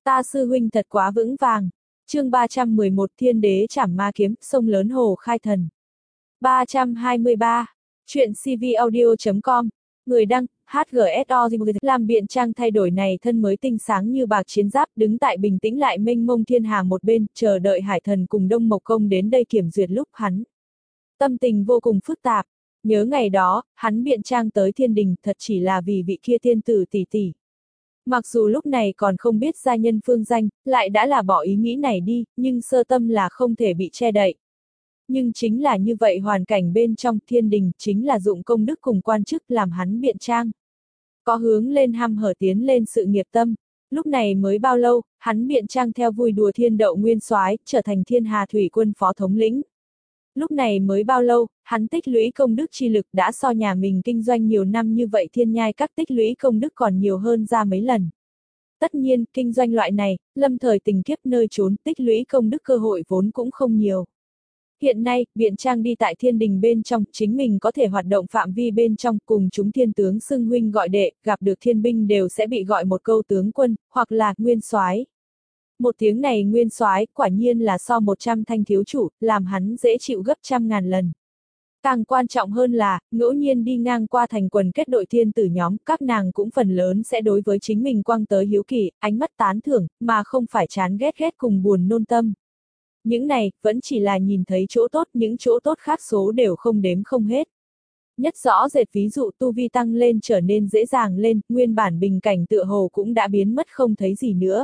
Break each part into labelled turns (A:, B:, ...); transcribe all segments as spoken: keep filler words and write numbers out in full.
A: Ta sư huynh thật quá vững vàng. Chương ba trăm mười một Thiên đế trảm ma kiếm, sông lớn hồ khai thần. ba trăm hai mươi ba. Chuyện cvaudio chấm com. Người đăng, hát giê ét o. Làm Biện Trang thay đổi này thân mới tinh sáng như bạc chiến giáp, đứng tại bình tĩnh lại mênh mông thiên hà một bên, chờ đợi Hải Thần cùng Đông Mộc Công đến đây kiểm duyệt lúc hắn. Tâm tình vô cùng phức tạp. Nhớ ngày đó, hắn Biện Trang tới thiên đình thật chỉ là vì vị kia thiên tử tỷ tỷ. Mặc dù lúc này còn không biết gia nhân phương danh, lại đã là bỏ ý nghĩ này đi, nhưng sơ tâm là không thể bị che đậy. Nhưng chính là như vậy hoàn cảnh bên trong thiên đình, chính là dụng công đức cùng quan chức làm hắn Biện Trang. Có hướng lên ham hở tiến lên sự nghiệp tâm. Lúc này mới bao lâu, hắn Biện Trang theo vui đùa thiên đậu nguyên soái, trở thành thiên hà thủy quân phó thống lĩnh. Lúc này mới bao lâu, hắn tích lũy công đức chi lực đã so nhà mình kinh doanh nhiều năm như vậy thiên nhai các tích lũy công đức còn nhiều hơn ra mấy lần. Tất nhiên, kinh doanh loại này, lâm thời tình kiếp nơi trốn tích lũy công đức cơ hội vốn cũng không nhiều. Hiện nay, Biện Trang đi tại thiên đình bên trong, chính mình có thể hoạt động phạm vi bên trong, cùng chúng thiên tướng xưng huynh gọi đệ, gặp được thiên binh đều sẽ bị gọi một câu tướng quân, hoặc là nguyên soái. Một tiếng này nguyên soái quả nhiên là so một trăm thanh thiếu chủ, làm hắn dễ chịu gấp trăm ngàn lần. Càng quan trọng hơn là, ngẫu nhiên đi ngang qua thành quần kết đội thiên tử nhóm, các nàng cũng phần lớn sẽ đối với chính mình quăng tới hiếu kỳ, ánh mắt tán thưởng, mà không phải chán ghét ghét cùng buồn nôn tâm. Những này, vẫn chỉ là nhìn thấy chỗ tốt, những chỗ tốt khác số đều không đếm không hết. Nhất rõ rệt ví dụ tu vi tăng lên trở nên dễ dàng lên, nguyên bản bình cảnh tựa hồ cũng đã biến mất không thấy gì nữa.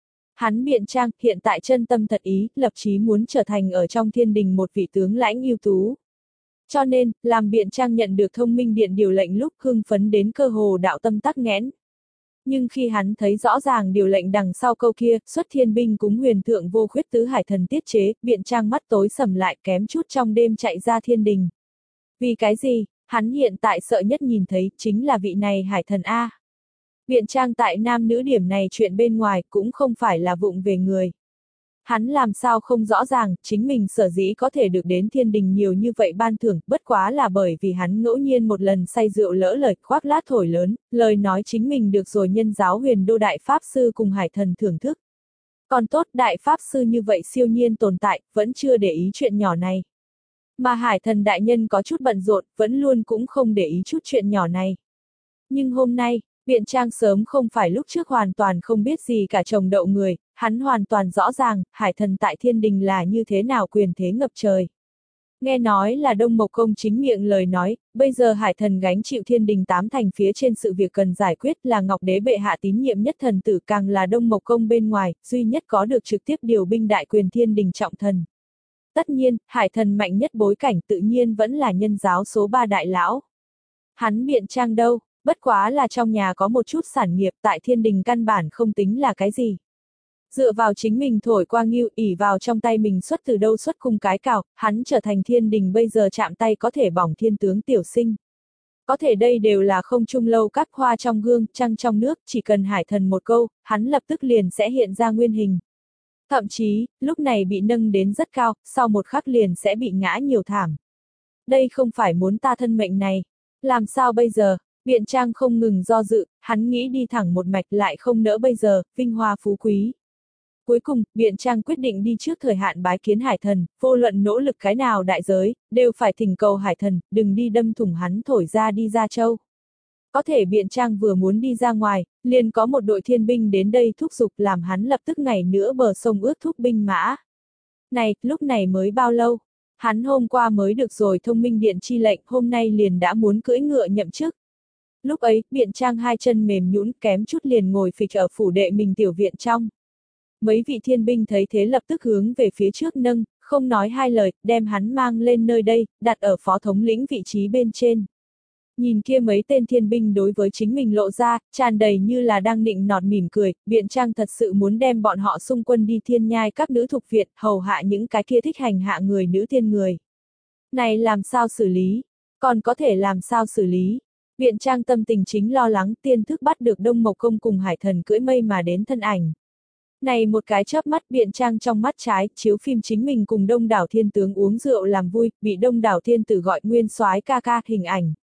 A: Hắn Biện Trang, hiện tại chân tâm thật ý, lập chí muốn trở thành ở trong thiên đình một vị tướng lãnh ưu tú. Cho nên, làm Biện Trang nhận được thông minh điện điều lệnh lúc hưng phấn đến cơ hồ đạo tâm tắc nghẽn. Nhưng khi hắn thấy rõ ràng điều lệnh đằng sau câu kia, xuất thiên binh cúng huyền thượng vô khuyết tứ hải thần tiết chế, Biện Trang mắt tối sầm lại kém chút trong đêm chạy ra thiên đình. Vì cái gì, hắn hiện tại sợ nhất nhìn thấy, chính là vị này hải thần A. Biện Trang tại nam nữ điểm này chuyện bên ngoài cũng không phải là vụng về người. Hắn làm sao không rõ ràng, chính mình sở dĩ có thể được đến thiên đình nhiều như vậy ban thưởng, bất quá là bởi vì hắn ngẫu nhiên một lần say rượu lỡ lời khoác lác thổi lớn, lời nói chính mình được rồi nhân giáo huyền đô đại pháp sư cùng hải thần thưởng thức. Còn tốt đại pháp sư như vậy siêu nhiên tồn tại, vẫn chưa để ý chuyện nhỏ này. Mà hải thần đại nhân có chút bận rộn, vẫn luôn cũng không để ý chút chuyện nhỏ này. Nhưng hôm nay, Biện Trang sớm không phải lúc trước hoàn toàn không biết gì cả chồng đậu người, hắn hoàn toàn rõ ràng, hải thần tại thiên đình là như thế nào quyền thế ngập trời. Nghe nói là Đông Mộc Công chính miệng lời nói, bây giờ hải thần gánh chịu thiên đình tám thành phía trên sự việc cần giải quyết là Ngọc Đế bệ hạ tín nhiệm nhất thần tử càng là Đông Mộc Công bên ngoài, duy nhất có được trực tiếp điều binh đại quyền thiên đình trọng thần. Tất nhiên, hải thần mạnh nhất bối cảnh tự nhiên vẫn là nhân giáo số ba đại lão. Hắn Biện Trang đâu? Bất quá là trong nhà có một chút sản nghiệp tại thiên đình căn bản không tính là cái gì. Dựa vào chính mình thổi qua nghiêu ỉ vào trong tay mình xuất từ đâu xuất cung cái cào, hắn trở thành thiên đình bây giờ chạm tay có thể bỏng thiên tướng tiểu sinh. Có thể đây đều là không trung lâu các hoa trong gương, trăng trong nước, chỉ cần hải thần một câu, hắn lập tức liền sẽ hiện ra nguyên hình. Thậm chí, lúc này bị nâng đến rất cao, sau một khắc liền sẽ bị ngã nhiều thảm. Đây không phải muốn ta thân mệnh này. Làm sao bây giờ? Biện Trang không ngừng do dự, hắn nghĩ đi thẳng một mạch lại không nỡ bây giờ, vinh hoa phú quý. Cuối cùng, Biện Trang quyết định đi trước thời hạn bái kiến hải thần, vô luận nỗ lực cái nào đại giới, đều phải thỉnh cầu hải thần, đừng đi đâm thủng hắn thổi ra đi ra châu. Có thể Biện Trang vừa muốn đi ra ngoài, liền có một đội thiên binh đến đây thúc giục làm hắn lập tức ngày nữa bờ sông ướt thúc binh mã. Này, lúc này mới bao lâu? Hắn hôm qua mới được rồi thông minh điện chi lệnh, hôm nay liền đã muốn cưỡi ngựa nhậm chức. Lúc ấy, Biện Trang hai chân mềm nhũn kém chút liền ngồi phịch ở phủ đệ mình tiểu viện trong. Mấy vị thiên binh thấy thế lập tức hướng về phía trước nâng, không nói hai lời, đem hắn mang lên nơi đây, đặt ở phó thống lĩnh vị trí bên trên. Nhìn kia mấy tên thiên binh đối với chính mình lộ ra, tràn đầy như là đang nịnh nọt mỉm cười, Biện Trang thật sự muốn đem bọn họ xung quân đi thiên nhai các nữ thục viện, hầu hạ những cái kia thích hành hạ người nữ thiên người. Này làm sao xử lý? Còn có thể làm sao xử lý? Biện Trang tâm tình chính lo lắng tiên thức bắt được Đông Mộc Công cùng hải thần cưỡi mây mà đến thân ảnh. Này một cái chớp mắt Biện Trang trong mắt trái, chiếu phim chính mình cùng đông đảo thiên tướng uống rượu làm vui, bị đông đảo thiên tử gọi nguyên soái ca ca hình ảnh.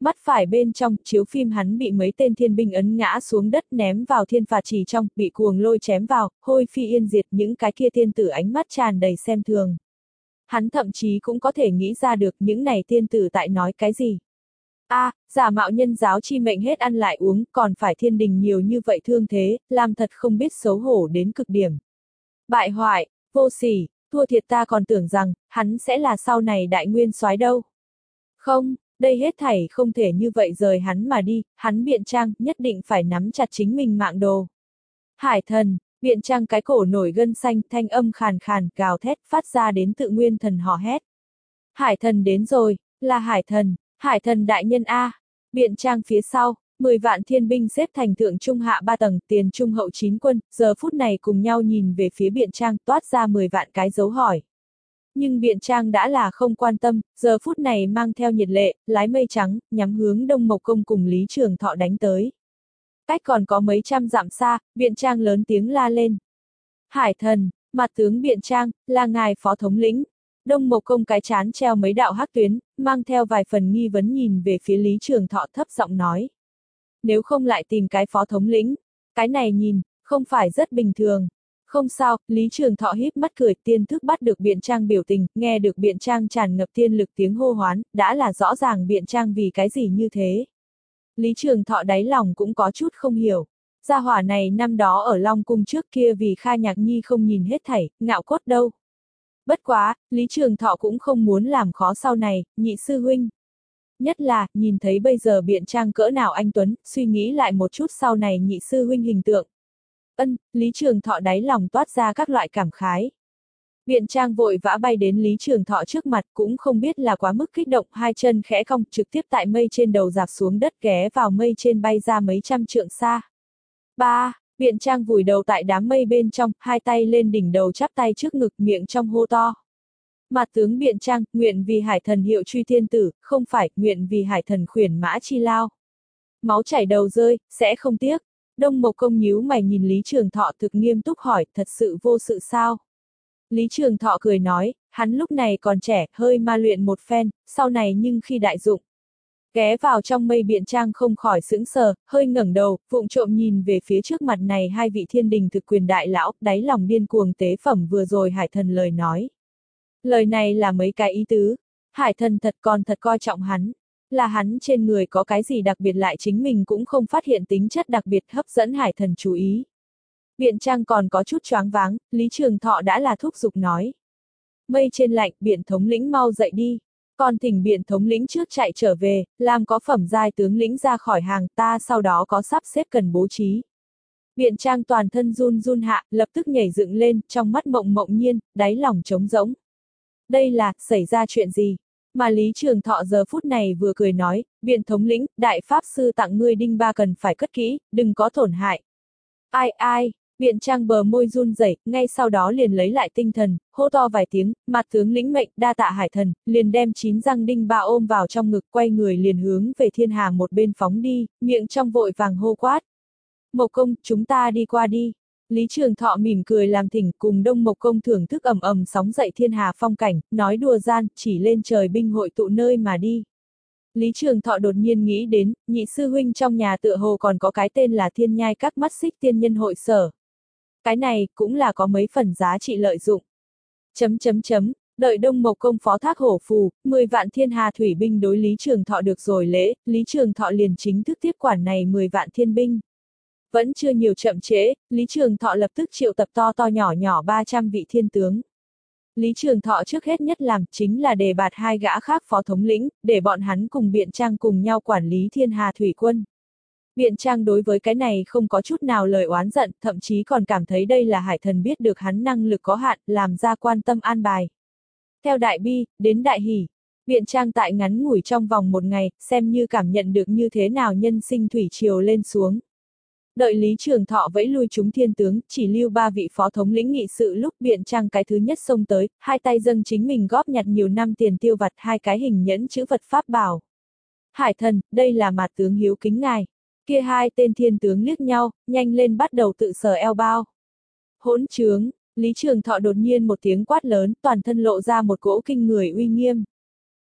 A: Mắt phải bên trong, chiếu phim hắn bị mấy tên thiên binh ấn ngã xuống đất ném vào thiên phạt trì trong, bị cuồng lôi chém vào, hôi phi yên diệt, những cái kia tiên tử ánh mắt tràn đầy xem thường. Hắn thậm chí cũng có thể nghĩ ra được những này tiên tử tại nói cái gì. A, à, giả mạo nhân giáo chi mệnh hết ăn lại uống, còn phải thiên đình nhiều như vậy thương thế, làm thật không biết xấu hổ đến cực điểm. Bại hoại, vô sỉ, thua thiệt, ta còn tưởng rằng, hắn sẽ là sau này đại nguyên soái đâu. Không, đây hết thảy không thể như vậy rời hắn mà đi, hắn Biện Trang nhất định phải nắm chặt chính mình mạng đồ. Hải thần, Biện Trang cái cổ nổi gân xanh, thanh âm khàn khàn, gào thét, phát ra đến tự nguyên thần hò hét. Hải thần đến rồi, là hải thần, hải thần đại nhân A. Biện Trang phía sau, mười vạn thiên binh xếp thành thượng trung hạ ba tầng, tiền trung hậu chín quân, giờ phút này cùng nhau nhìn về phía Biện Trang, toát ra mười vạn cái dấu hỏi. Nhưng Biện Trang đã là không quan tâm, giờ phút này mang theo nhiệt lệ, lái mây trắng, nhắm hướng Đông Mộc Công cùng Lý Trường Thọ đánh tới. Cách còn có mấy trăm dặm xa, Biện Trang lớn tiếng la lên. Hải thần, mặt tướng Biện Trang, là ngài phó thống lĩnh. Đông Mộc Công cái chán treo mấy đạo hắc tuyến, mang theo vài phần nghi vấn nhìn về phía Lý Trường Thọ thấp giọng nói. Nếu không lại tìm cái phó thống lĩnh, cái này nhìn, không phải rất bình thường. Không sao, Lý Trường Thọ híp mắt cười, tiên thức bắt được Biện Trang biểu tình, nghe được Biện Trang tràn ngập tiên lực tiếng hô hoán, đã là rõ ràng Biện Trang vì cái gì như thế. Lý Trường Thọ đáy lòng cũng có chút không hiểu. Gia hỏa này năm đó ở Long Cung trước kia vì Kha Nhạc Nhi không nhìn hết thảy, ngạo cốt đâu. Bất quá, Lý Trường Thọ cũng không muốn làm khó sau này, nhị sư huynh. Nhất là, nhìn thấy bây giờ Biện Trang cỡ nào anh Tuấn, suy nghĩ lại một chút sau này nhị sư huynh hình tượng. Ân, Lý Trường Thọ đáy lòng toát ra các loại cảm khái. Biện Trang vội vã bay đến Lý Trường Thọ trước mặt, cũng không biết là quá mức kích động, hai chân khẽ cong, trực tiếp tại mây trên đầu dạp xuống đất, ghé vào mây trên bay ra mấy trăm trượng xa. Ba, Biện Trang vùi đầu tại đám mây bên trong, hai tay lên đỉnh đầu chắp tay trước ngực, miệng trong hô to. Mặt tướng Biện Trang, nguyện vì hải thần hiệu truy thiên tử, không phải, nguyện vì hải thần khuyển mã chi lao. Máu chảy đầu rơi, sẽ không tiếc. Đông Mộc Công nhíu mày nhìn Lý Trường Thọ thực nghiêm túc hỏi, thật sự vô sự sao? Lý Trường Thọ cười nói, hắn lúc này còn trẻ, hơi ma luyện một phen, sau này nhưng khi đại dụng. Ghé vào trong mây Biện Trang không khỏi sững sờ, hơi ngẩng đầu, vụng trộm nhìn về phía trước mặt này hai vị thiên đình thực quyền đại lão, đáy lòng điên cuồng tế phẩm vừa rồi hải thần lời nói. Lời này là mấy cái ý tứ, hải thần thật còn thật coi trọng hắn. Là hắn trên người có cái gì đặc biệt lại chính mình cũng không phát hiện tính chất đặc biệt hấp dẫn hải thần chú ý. Biện Trang còn có chút choáng váng, Lý Trường Thọ đã là thúc giục nói. Mây trên lạnh, Biện thống lĩnh mau dậy đi. Còn thỉnh Biện thống lĩnh trước chạy trở về, làm có phẩm giai tướng lĩnh ra khỏi hàng, ta sau đó có sắp xếp cần bố trí. Biện Trang toàn thân run run hạ, lập tức nhảy dựng lên, trong mắt mộng mộng nhiên, đáy lòng trống rỗng. Đây là, xảy ra chuyện gì? Mà Lý Trường Thọ giờ phút này vừa cười nói, Biện thống lĩnh, đại pháp sư tặng ngươi đinh ba cần phải cất kỹ, đừng có tổn hại. Ai ai, Biện Trang bờ môi run rẩy, ngay sau đó liền lấy lại tinh thần, hô to vài tiếng, mặt tướng lĩnh mệnh, đa tạ hải thần, liền đem chín răng đinh ba ôm vào trong ngực, quay người liền hướng về thiên hà một bên phóng đi, miệng trong vội vàng hô quát. Mộc Công, chúng ta đi qua đi. Lý Trường Thọ mỉm cười làm thỉnh, cùng Đông Mộc Công thưởng thức ầm ầm sóng dậy thiên hà phong cảnh, nói đùa gian, chỉ lên trời binh hội tụ nơi mà đi. Lý Trường Thọ đột nhiên nghĩ đến, nhị sư huynh trong nhà tựa hồ còn có cái tên là Thiên Nhai Các Mắt Xích Tiên Nhân Hội Sở. Cái này, cũng là có mấy phần giá trị lợi dụng. Chấm chấm chấm, đợi Đông Mộc Công phó thác hổ phù, mười vạn thiên hà thủy binh đối Lý Trường Thọ được rồi lễ, Lý Trường Thọ liền chính thức tiếp quản này mười vạn thiên binh. Vẫn chưa nhiều chậm trễ, Lý Trường Thọ lập tức triệu tập to to nhỏ nhỏ ba trăm vị thiên tướng. Lý Trường Thọ trước hết nhất làm chính là đề bạt hai gã khác phó thống lĩnh, để bọn hắn cùng Biện Trang cùng nhau quản lý thiên hà thủy quân. Biện Trang đối với cái này không có chút nào lời oán giận, thậm chí còn cảm thấy đây là hải thần biết được hắn năng lực có hạn, làm ra quan tâm an bài. Theo đại bi, đến đại hỷ, Biện Trang tại ngắn ngủi trong vòng một ngày, xem như cảm nhận được như thế nào nhân sinh thủy triều lên xuống. Đợi Lý Trường Thọ vẫy lui chúng thiên tướng, chỉ lưu ba vị phó thống lĩnh nghị sự lúc Biện Trang cái thứ nhất xông tới, hai tay dâng chính mình góp nhặt nhiều năm tiền tiêu vặt hai cái hình nhẫn chữ vật pháp bảo. Hải thần, đây là mặt tướng hiếu kính ngài. Kia hai tên thiên tướng liếc nhau, nhanh lên bắt đầu tự sờ eo bao. Hỗn trướng, Lý Trường Thọ đột nhiên một tiếng quát lớn, toàn thân lộ ra một cỗ kinh người uy nghiêm.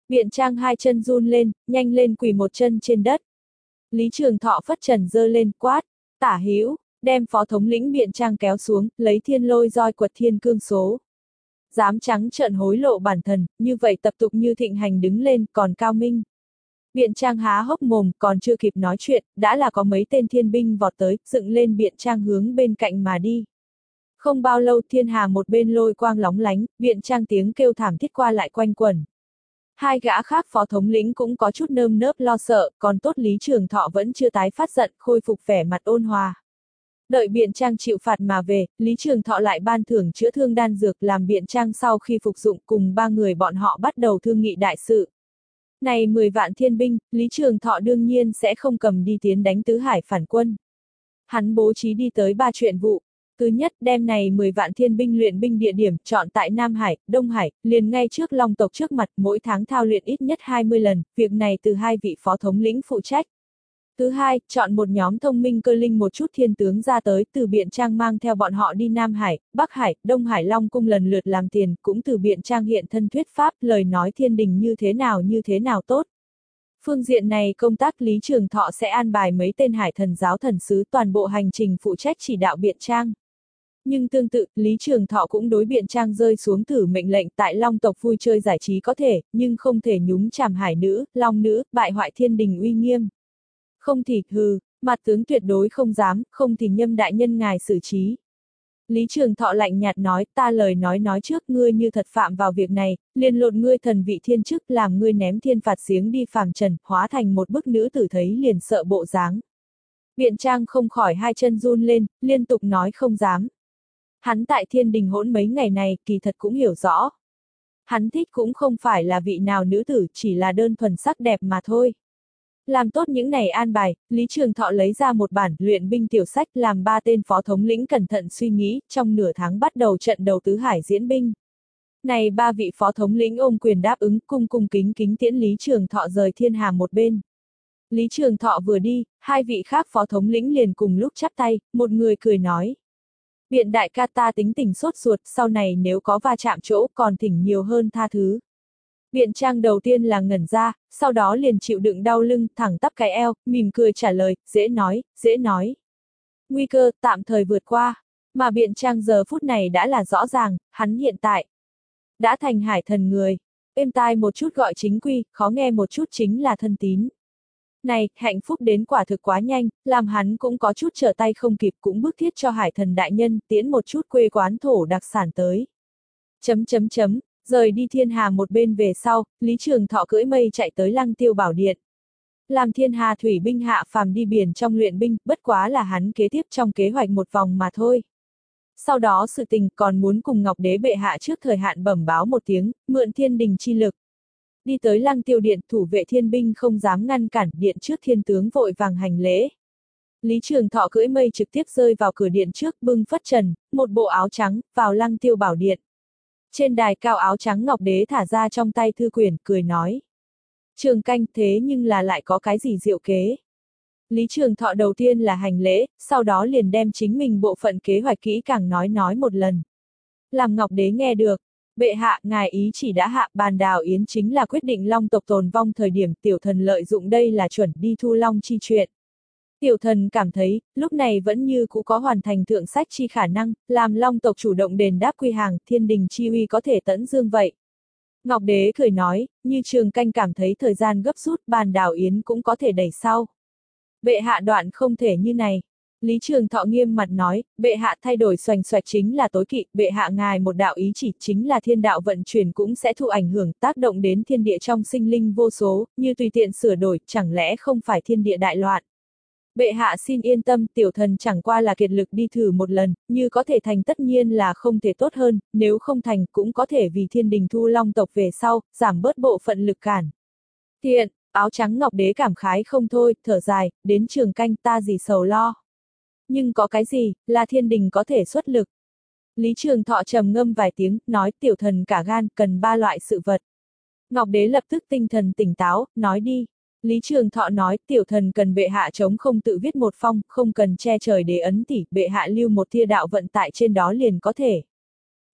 A: Biện Trang hai chân run lên, nhanh lên quỳ một chân trên đất. Lý Trường Thọ phất trần giơ lên, quát, Tả Hữu, đem phó thống lĩnh Biện Trang kéo xuống, lấy thiên lôi roi quật thiên cương số. Dám trắng trợn hối lộ bản thần, như vậy tập tục như thịnh hành đứng lên, còn cao minh. Biện Trang há hốc mồm, còn chưa kịp nói chuyện, đã là có mấy tên thiên binh vọt tới, dựng lên Biện Trang hướng bên cạnh mà đi. Không bao lâu thiên hà một bên lôi quang lóng lánh, Biện Trang tiếng kêu thảm thiết qua lại quanh quẩn. Hai gã khác phó thống lĩnh cũng có chút nơm nớp lo sợ, còn tốt Lý Trường Thọ vẫn chưa tái phát giận, khôi phục vẻ mặt ôn hòa. Đợi Biện Trang chịu phạt mà về, Lý Trường Thọ lại ban thưởng chữa thương đan dược làm Biện Trang sau khi phục dụng cùng ba người bọn họ bắt đầu thương nghị đại sự. Này mười vạn thiên binh, Lý Trường Thọ đương nhiên sẽ không cầm đi tiến đánh Tứ Hải phản quân. Hắn bố trí đi tới ba chuyện vụ. Thứ nhất, đem này mười vạn thiên binh luyện binh địa điểm chọn tại Nam Hải, Đông Hải, liền ngay trước Long tộc trước mặt, mỗi tháng thao luyện ít nhất hai mươi lần, việc này từ hai vị phó thống lĩnh phụ trách. Thứ hai, chọn một nhóm thông minh cơ linh một chút thiên tướng ra tới, từ Biện Trang mang theo bọn họ đi Nam Hải, Bắc Hải, Đông Hải Long cung lần lượt làm tiền, cũng từ Biện Trang hiện thân thuyết pháp, lời nói thiên đình như thế nào như thế nào tốt. Phương diện này công tác Lý Trường Thọ sẽ an bài mấy tên hải thần giáo thần sứ toàn bộ hành trình phụ trách chỉ đạo Biện Trang. Nhưng tương tự, Lý Trường Thọ cũng đối Biện Trang rơi xuống thử mệnh lệnh tại Long tộc vui chơi giải trí có thể, nhưng không thể nhúng chàm hải nữ, long nữ, bại hoại thiên đình uy nghiêm. Không thì, hừ, mặt tướng tuyệt đối không dám, không thì nhâm đại nhân ngài xử trí. Lý Trường Thọ lạnh nhạt nói, ta lời nói nói trước ngươi như thật phạm vào việc này, liền lột ngươi thần vị thiên chức làm ngươi ném thiên phạt giếng đi phàm trần, hóa thành một bức nữ tử thấy liền sợ bộ dáng. Biện Trang không khỏi hai chân run lên, liên tục nói không dám. Hắn tại thiên đình hỗn mấy ngày này, kỳ thật cũng hiểu rõ. Hắn thích cũng không phải là vị nào nữ tử, chỉ là đơn thuần sắc đẹp mà thôi. Làm tốt những này an bài, Lý Trường Thọ lấy ra một bản luyện binh tiểu sách làm ba tên phó thống lĩnh cẩn thận suy nghĩ, trong nửa tháng bắt đầu trận đầu Tứ Hải diễn binh. Này ba vị phó thống lĩnh ôm quyền đáp ứng, cung cung kính kính tiễn Lý Trường Thọ rời thiên hà một bên. Lý Trường Thọ vừa đi, hai vị khác phó thống lĩnh liền cùng lúc chắp tay, một người cười nói. Biện đại ca ta tính tình sốt ruột, sau này nếu có va chạm chỗ còn thỉnh nhiều hơn tha thứ. Biện Trang đầu tiên là ngẩn ra, sau đó liền chịu đựng đau lưng, thẳng tắp cái eo, mỉm cười trả lời, dễ nói, dễ nói. Nguy cơ, tạm thời vượt qua, mà Biện Trang giờ phút này đã là rõ ràng, hắn hiện tại đã thành hải thần người, êm tai một chút gọi chính quy, khó nghe một chút chính là thân tín. Này, hạnh phúc đến quả thực quá nhanh, làm hắn cũng có chút trở tay không kịp cũng bức thiết cho hải thần đại nhân tiễn một chút quê quán thổ đặc sản tới. Chấm chấm chấm. Rời đi thiên hà một bên về sau, Lý Trường Thọ cưỡi mây chạy tới Lăng Tiêu Bảo Điện. Làm thiên hà thủy binh hạ phàm đi biển trong luyện binh, bất quá là hắn kế tiếp trong kế hoạch một vòng mà thôi. Sau đó sự tình còn muốn cùng Ngọc Đế bệ hạ trước thời hạn bẩm báo một tiếng, mượn thiên đình chi lực. Đi tới Lăng Tiêu Điện, thủ vệ thiên binh không dám ngăn cản, điện trước thiên tướng vội vàng hành lễ. Lý Trường Thọ cưỡi mây trực tiếp rơi vào cửa điện trước, bưng phất trần, một bộ áo trắng, vào Lăng Tiêu Bảo Điện. Trên đài cao áo trắng Ngọc Đế thả ra trong tay thư quyển, cười nói. Trường canh thế nhưng là lại có cái gì diệu kế. Lý Trường Thọ đầu tiên là hành lễ, sau đó liền đem chính mình bộ phận kế hoạch kỹ càng nói nói một lần. Làm Ngọc Đế nghe được, bệ hạ, ngài ý chỉ đã hạ, bàn đào yến chính là quyết định Long tộc tồn vong thời điểm tiểu thần lợi dụng đây là chuẩn đi thu Long chi chuyện. Tiểu thần cảm thấy, lúc này vẫn như cũ có hoàn thành thượng sách chi khả năng, làm Long tộc chủ động đền đáp quy hàng, thiên đình chi uy có thể tẫn dương vậy. Ngọc Đế cười nói, như Trường canh cảm thấy thời gian gấp rút, bàn đào yến cũng có thể đẩy sau. Bệ hạ đoạn không thể như này. Lý Trường Thọ nghiêm mặt nói, bệ hạ thay đổi xoành xoạch chính là tối kỵ, bệ hạ ngài một đạo ý chỉ chính là thiên đạo vận chuyển cũng sẽ thụ ảnh hưởng tác động đến thiên địa trong sinh linh vô số, như tùy tiện sửa đổi, chẳng lẽ không phải thiên địa đại loạn. Bệ hạ xin yên tâm, tiểu thần chẳng qua là kiệt lực đi thử một lần, như có thể thành tất nhiên là không thể tốt hơn, nếu không thành cũng có thể vì thiên đình thu Long tộc về sau, giảm bớt bộ phận lực cản. Thiện, áo trắng Ngọc Đế cảm khái không thôi, thở dài, đến Trường canh ta gì sầu lo. Nhưng có cái gì, là thiên đình có thể xuất lực. Lý Trường Thọ trầm ngâm vài tiếng, nói tiểu thần cả gan, cần ba loại sự vật. Ngọc Đế lập tức tinh thần tỉnh táo, nói đi. Lý Trường Thọ nói, tiểu thần cần bệ hạ chống không tự viết một phong, không cần che trời để ấn tỉ, bệ hạ lưu một tia đạo vận tại trên đó liền có thể. Tốt,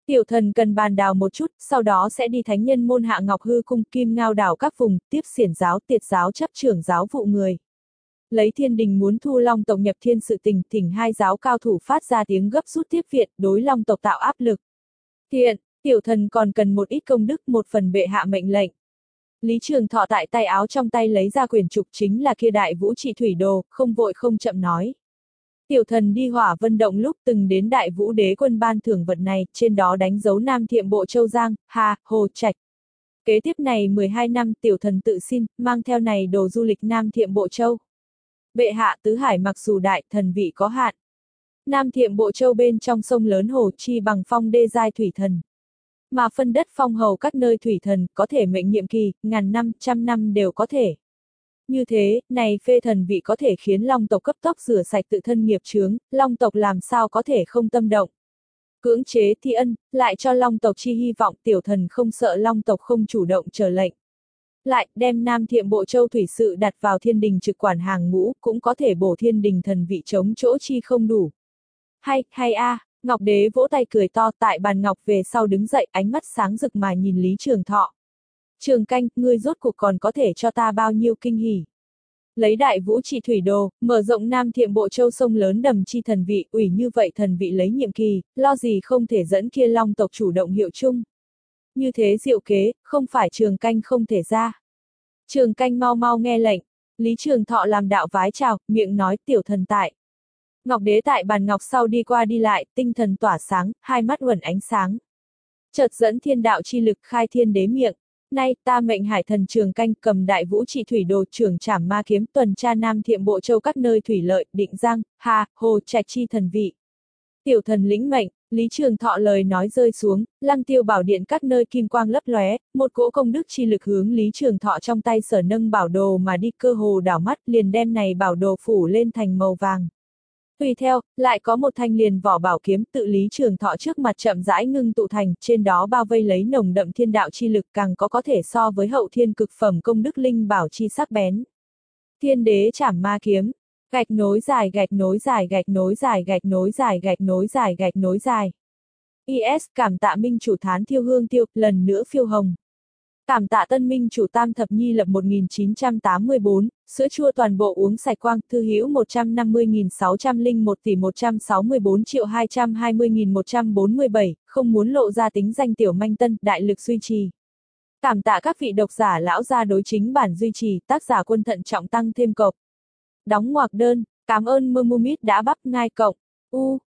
A: Tiểu thần cần bàn đào một chút, sau đó sẽ đi thánh nhân môn Hạ Ngọc Hư cung Kim Ngao đảo các vùng, tiếp xiển giáo, tiệt giáo chấp trưởng giáo vụ người. Lấy thiên đình muốn thu Long tộc nhập thiên sự tình, thỉnh hai giáo cao thủ phát ra tiếng gấp rút tiếp viện, đối Long tộc tạo áp lực. Thiện, tiểu thần còn cần một ít công đức, một phần bệ hạ mệnh lệnh. Lý Trường Thọ tại tay áo trong tay lấy ra quyển trục, chính là kia đại vũ trị thủy đồ, không vội không chậm nói. Tiểu thần đi Hỏa Vân Động lúc từng đến đại vũ đế quân ban thưởng vật này, trên đó đánh dấu Nam Thiệm Bộ Châu Giang, Hà, Hồ, Trạch. Kế tiếp này mười hai năm tiểu thần tự xin, mang theo này đồ du lịch Nam Thiệm Bộ Châu. Bệ hạ tứ hải mặc dù đại, thần vị có hạn. Nam Thiệm Bộ Châu bên trong sông lớn hồ chi bằng phong đê giai thủy thần. Mà phân đất phong hầu các nơi thủy thần, có thể mệnh nhiệm kỳ, ngàn năm, trăm năm đều có thể. Như thế, này phê thần vị có thể khiến Long tộc cấp tốc rửa sạch tự thân nghiệp chướng, Long tộc làm sao có thể không tâm động. Cưỡng chế thi ân, lại cho Long tộc chi hy vọng, tiểu thần không sợ Long tộc không chủ động trở lệnh. Lại, đem Nam Thiệm Bộ Châu thủy sự đặt vào thiên đình trực quản hàng ngũ, cũng có thể bổ thiên đình thần vị chống chỗ chi không đủ. Hay, hay a, à, Ngọc Đế vỗ tay cười to, tại bàn ngọc về sau đứng dậy, ánh mắt sáng rực mà nhìn Lý Trường Thọ. Trường canh, ngươi rốt cuộc còn có thể cho ta bao nhiêu kinh hỉ. Lấy đại vũ trị thủy đồ, mở rộng Nam Thiệm Bộ Châu sông lớn đầm chi thần vị, ủy như vậy thần vị lấy nhiệm kỳ, lo gì không thể dẫn kia Long tộc chủ động hiệu chung. Như thế diệu kế, không phải trường canh không thể ra. Trường canh mau mau nghe lệnh, Lý Trường Thọ làm đạo vái chào, miệng nói tiểu thần tại. Ngọc Đế tại bàn ngọc sau đi qua đi lại, tinh thần tỏa sáng, hai mắt uẩn ánh sáng. Chợt dẫn thiên đạo chi lực khai thiên đế miệng. Nay, ta mệnh hải thần trường canh cầm đại vũ trị thủy đồ trưởng trảm ma kiếm tuần tra Nam Thiệm Bộ Châu các nơi thủy lợi, định giang, hà, hồ, trạch chi thần vị. Tiểu thần lĩnh mệnh, Lý Trường Thọ lời nói rơi xuống, lăng tiêu bảo điện các nơi kim quang lấp lóe, một cỗ công đức chi lực hướng Lý Trường Thọ trong tay sở nâng bảo đồ mà đi, cơ hồ đảo mắt liền đem này bảo đồ phủ lên thành màu vàng. Tùy theo, lại có một thanh liền vỏ bảo kiếm tự Lý Trường Thọ trước mặt chậm rãi ngưng tụ thành, trên đó bao vây lấy nồng đậm thiên đạo chi lực, càng có có thể so với hậu thiên cực phẩm công đức linh bảo chi sắc bén. Thiên đế trảm ma kiếm, gạch nối dài gạch nối dài gạch nối dài gạch nối dài gạch nối dài gạch nối dài. i ét cảm tạ minh chủ thán thiêu hương tiêu, lần nữa phiêu hồng. Cảm tạ tân minh chủ tam thập nhi lập một nghìn chín trăm tám mươi tư, sữa chua toàn bộ uống sạch quang, thư hữu một trăm năm mươi nghìn sáu trăm lẻ một tỷ một trăm sáu mươi tư triệu hai trăm hai mươi nghìn một trăm bốn mươi bảy, không muốn lộ ra tính danh tiểu manh tân, đại lực duy trì. Cảm tạ các vị độc giả lão gia đối chính bản duy trì, tác giả quân thận trọng tăng thêm cộc. Đóng ngoặc đơn, cảm ơn Mơ Mumit đã bắp ngai cộng. U.